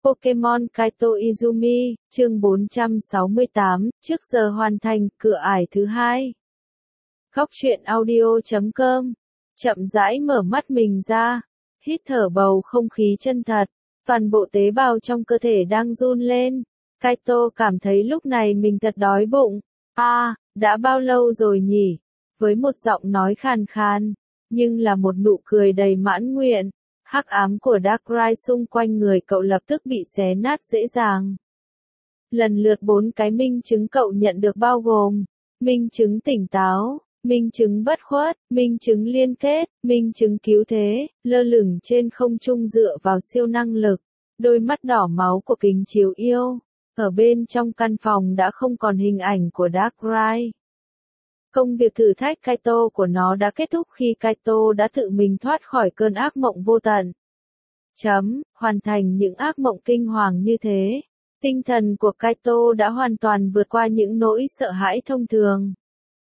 Pokemon Kaito Izumi, chương 468, trước giờ hoàn thành, cửa ải thứ 2. Góc truyện audio.com. Chậm rãi mở mắt mình ra, hít thở bầu không khí chân thật, toàn bộ tế bào trong cơ thể đang run lên. Kaito cảm thấy lúc này mình thật đói bụng. Đã bao lâu rồi nhỉ? Với một giọng nói khàn khàn, nhưng là một nụ cười đầy mãn nguyện. Hắc ám của Darkrai xung quanh người cậu lập tức bị xé nát dễ dàng. Lần lượt 4 cái minh chứng cậu nhận được bao gồm: minh chứng tỉnh táo, minh chứng bất khuất, minh chứng liên kết, minh chứng cứu thế, lơ lửng trên không trung dựa vào siêu năng lực, đôi mắt đỏ máu của kính chiếu yêu. Ở bên trong căn phòng đã không còn hình ảnh của Darkrai. Công việc thử thách Kaito của nó đã kết thúc khi Kaito đã tự mình thoát khỏi cơn ác mộng vô tận. Hoàn thành những ác mộng kinh hoàng như thế. Tinh thần của Kaito đã hoàn toàn vượt qua những nỗi sợ hãi thông thường.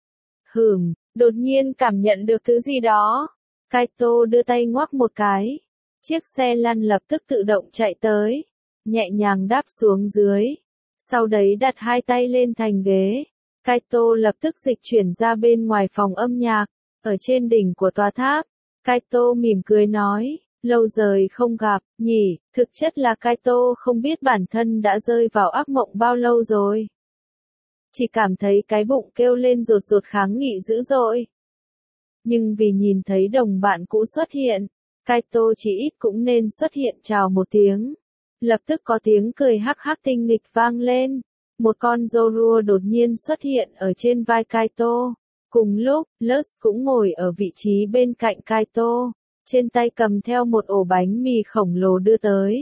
Đột nhiên cảm nhận được thứ gì đó. Kaito đưa tay ngoắc một cái. Chiếc xe lăn lập tức tự động chạy tới. Nhẹ nhàng đáp xuống dưới. Sau đấy đặt hai tay lên thành ghế. Kaito lập tức dịch chuyển ra bên ngoài phòng âm nhạc, ở trên đỉnh của tòa tháp. Kaito mỉm cười nói, lâu rồi không gặp, nhỉ, thực chất là Kaito không biết bản thân đã rơi vào ác mộng bao lâu rồi. Chỉ cảm thấy cái bụng kêu lên rột rột kháng nghị dữ dội. Nhưng vì nhìn thấy đồng bạn cũ xuất hiện, Kaito chỉ ít cũng nên xuất hiện chào một tiếng. Lập tức có tiếng cười hắc hắc tinh nghịch vang lên. Một con Zorua đột nhiên xuất hiện ở trên vai Kaito. Cùng lúc, Lux cũng ngồi ở vị trí bên cạnh Kaito, trên tay cầm theo một ổ bánh mì khổng lồ đưa tới.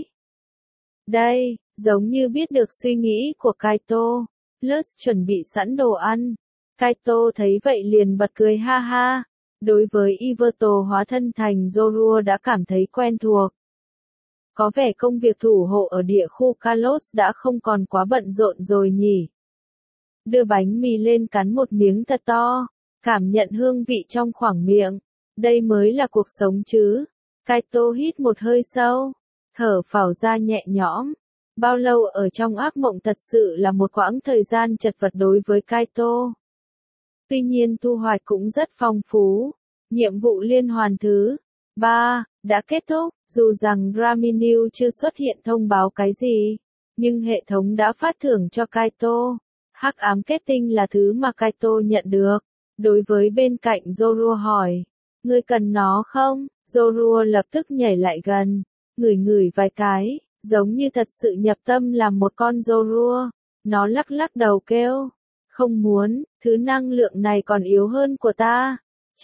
Đây, giống như biết được suy nghĩ của Kaito, Lux chuẩn bị sẵn đồ ăn. Kaito thấy vậy liền bật cười ha ha. Đối với Yveltal hóa thân thành Zorua đã cảm thấy quen thuộc. Có vẻ công việc thủ hộ ở địa khu Kalos đã không còn quá bận rộn rồi nhỉ. Đưa bánh mì lên cắn một miếng thật to, cảm nhận hương vị trong khoang miệng. Đây mới là cuộc sống chứ. Kaito hít một hơi sâu, thở phào ra nhẹ nhõm. Bao lâu ở trong ác mộng thật sự là một quãng thời gian chật vật đối với Kaito. Tuy nhiên thu hoạch cũng rất phong phú. Nhiệm vụ liên hoàn thứ 3 đã kết thúc, dù rằng Graminew chưa xuất hiện thông báo cái gì, nhưng hệ thống đã phát thưởng cho Kaito. Hắc ám kết tinh là thứ mà Kaito nhận được. Đối với bên cạnh Zorua hỏi, ngươi cần nó không? Zorua lập tức nhảy lại gần, ngửi vài cái, giống như thật sự nhập tâm làm một con Zorua. Nó lắc lắc đầu kêu, không muốn, thứ năng lượng này còn yếu hơn của ta.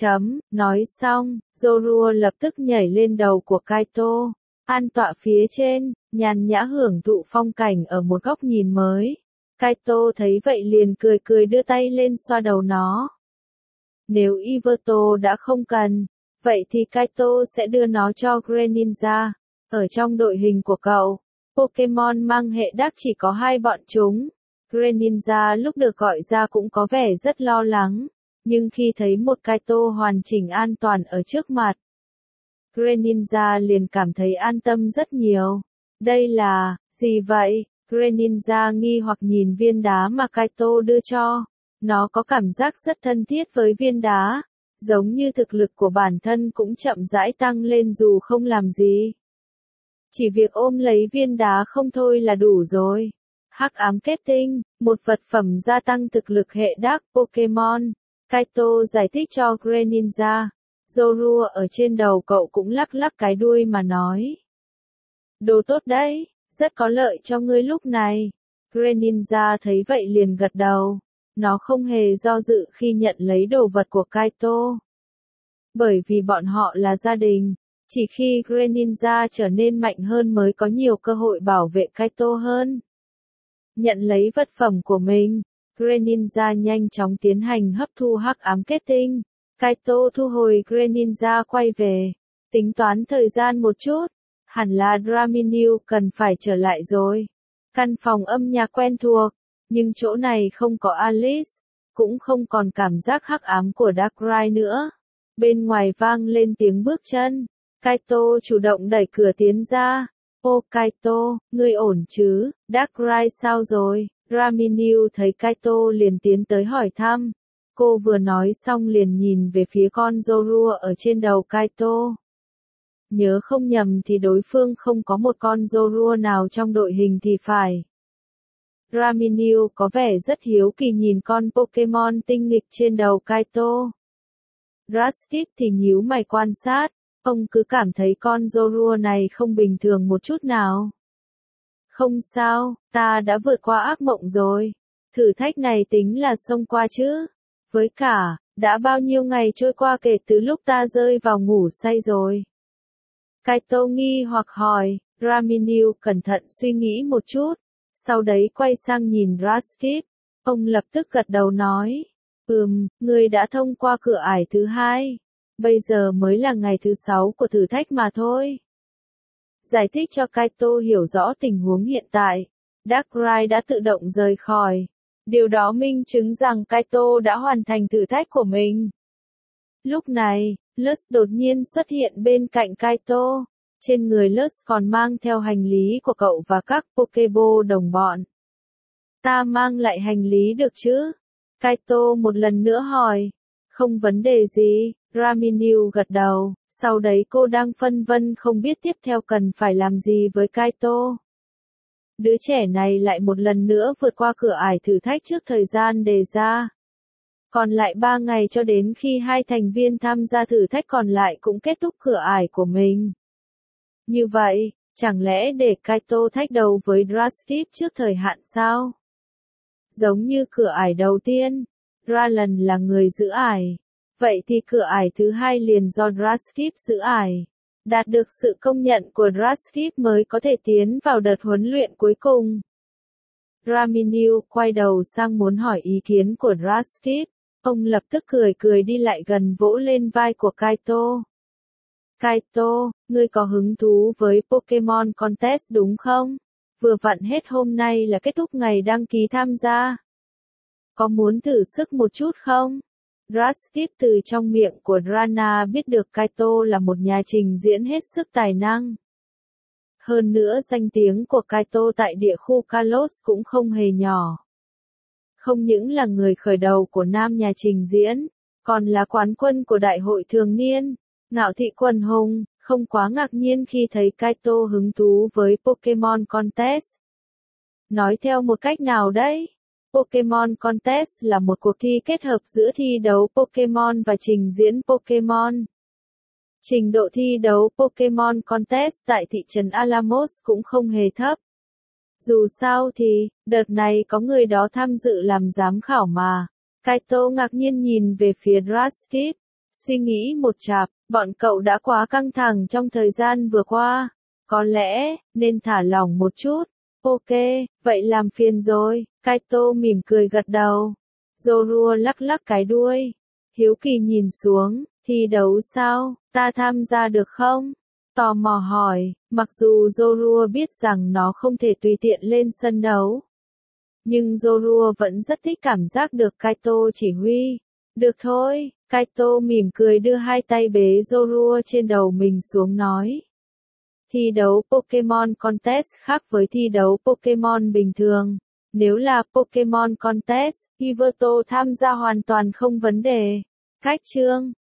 Nói xong, Zorua lập tức nhảy lên đầu của Kaito, an tọa phía trên, nhàn nhã hưởng thụ phong cảnh ở một góc nhìn mới. Kaito thấy vậy liền cười đưa tay lên xoa đầu nó. Nếu Yveltal đã không cần, vậy thì Kaito sẽ đưa nó cho Greninja. Ở trong đội hình của cậu, Pokemon mang hệ đắc chỉ có 2 bọn chúng. Greninja lúc được gọi ra cũng có vẻ rất lo lắng. Nhưng khi thấy một Kaito hoàn chỉnh an toàn ở trước mặt, Greninja liền cảm thấy an tâm rất nhiều. Đây là, gì vậy? Greninja nghi hoặc nhìn viên đá mà Kaito đưa cho. Nó có cảm giác rất thân thiết với viên đá, giống như thực lực của bản thân cũng chậm rãi tăng lên dù không làm gì. Chỉ việc ôm lấy viên đá không thôi là đủ rồi. Hắc ám kết tinh, một vật phẩm gia tăng thực lực hệ đắc Pokemon. Kaito giải thích cho Greninja. Zorua ở trên đầu cậu cũng lắc lắc cái đuôi mà nói. Đồ tốt đấy, rất có lợi cho ngươi lúc này. Greninja thấy vậy liền gật đầu. Nó không hề do dự khi nhận lấy đồ vật của Kaito. Bởi vì bọn họ là gia đình, chỉ khi Greninja trở nên mạnh hơn mới có nhiều cơ hội bảo vệ Kaito hơn. Nhận lấy vật phẩm của mình, Greninja nhanh chóng tiến hành hấp thu hắc ám kết tinh. Kaito thu hồi Greninja quay về, tính toán thời gian một chút, hẳn là Graminew cần phải trở lại rồi. Căn phòng âm nhạc quen thuộc, nhưng chỗ này không có Alice, cũng không còn cảm giác hắc ám của Darkrai nữa. Bên ngoài vang lên tiếng bước chân, Kaito chủ động đẩy cửa tiến ra, Ô Kaito, ngươi ổn chứ? Darkrai sao rồi? Raminu thấy Kaito liền tiến tới hỏi thăm. Cô vừa nói xong liền nhìn về phía con Zorua ở trên đầu Kaito. Nhớ không nhầm thì đối phương không có một con Zorua nào trong đội hình thì phải. Raminu có vẻ rất hiếu kỳ nhìn con Pokemon tinh nghịch trên đầu Kaito. Rastif thì nhíu mày quan sát, ông cứ cảm thấy con Zorua này không bình thường một chút nào. Không sao, ta đã vượt qua ác mộng rồi. Thử thách này tính là xông qua chứ. Với cả, đã bao nhiêu ngày trôi qua kể từ lúc ta rơi vào ngủ say rồi. Kaito nghi hoặc hỏi, Raminu cẩn thận suy nghĩ một chút, sau đấy quay sang nhìn Rastif. Ông lập tức gật đầu nói, người đã thông qua cửa ải thứ 2. Bây giờ mới là ngày thứ 6 của thử thách mà thôi. Giải thích cho Kaito hiểu rõ tình huống hiện tại. Darkrai đã tự động rời khỏi. Điều đó minh chứng rằng Kaito đã hoàn thành thử thách của mình. Lúc này, Lutz đột nhiên xuất hiện bên cạnh Kaito. Trên người Lutz còn mang theo hành lý của cậu và các Pokéball đồng bọn. Ta mang lại hành lý được chứ? Kaito một lần nữa hỏi. Không vấn đề gì, Raminu gật đầu, sau đấy cô đang phân vân không biết tiếp theo cần phải làm gì với Kaito. Đứa trẻ này lại một lần nữa vượt qua cửa ải thử thách trước thời gian đề ra. Còn lại 3 ngày cho đến khi 2 thành viên tham gia thử thách còn lại cũng kết thúc cửa ải của mình. Như vậy, chẳng lẽ để Kaito thách đầu với Rastif trước thời hạn sao? Giống như cửa ải đầu tiên, Ralan là người giữ ải. Vậy thì cửa ải thứ 2 liền do Rastif giữ ải. Đạt được sự công nhận của Rastif mới có thể tiến vào đợt huấn luyện cuối cùng. Raminu quay đầu sang muốn hỏi ý kiến của Rastif. Ông lập tức cười đi lại gần vỗ lên vai của Kaito. Kaito, ngươi có hứng thú với Pokemon Contest đúng không? Vừa vặn hết hôm nay là kết thúc ngày đăng ký tham gia. Có muốn thử sức một chút không? Rastif từ trong miệng của Rana biết được Kaito là một nhà trình diễn hết sức tài năng. Hơn nữa danh tiếng của Kaito tại địa khu Kalos cũng không hề nhỏ. Không những là người khởi đầu của nam nhà trình diễn, còn là quán quân của đại hội thường niên. Ngạo thị quần hùng, không quá ngạc nhiên khi thấy Kaito hứng thú với Pokemon Contest. Nói theo một cách nào đấy? Pokemon Contest là một cuộc thi kết hợp giữa thi đấu Pokemon và trình diễn Pokemon. Trình độ thi đấu Pokemon Contest tại thị trấn Alamos cũng không hề thấp. Dù sao thì, đợt này có người đó tham dự làm giám khảo mà. Kaito ngạc nhiên nhìn về phía Rastif, suy nghĩ một chạp, bọn cậu đã quá căng thẳng trong thời gian vừa qua. Có lẽ, nên thả lỏng một chút. Ok, vậy làm phiền rồi. Kaito mỉm cười gật đầu. Zorua lắc lắc cái đuôi. Hiếu kỳ nhìn xuống, thi đấu sao, ta tham gia được không? Tò mò hỏi, mặc dù Zorua biết rằng nó không thể tùy tiện lên sân đấu. Nhưng Zorua vẫn rất thích cảm giác được Kaito chỉ huy. Được thôi, Kaito mỉm cười đưa hai tay bế Zorua trên đầu mình xuống nói. Thi đấu Pokemon Contest khác với thi đấu Pokemon bình thường. Nếu là Pokemon Contest, Pivoto tham gia hoàn toàn không vấn đề. Cách chương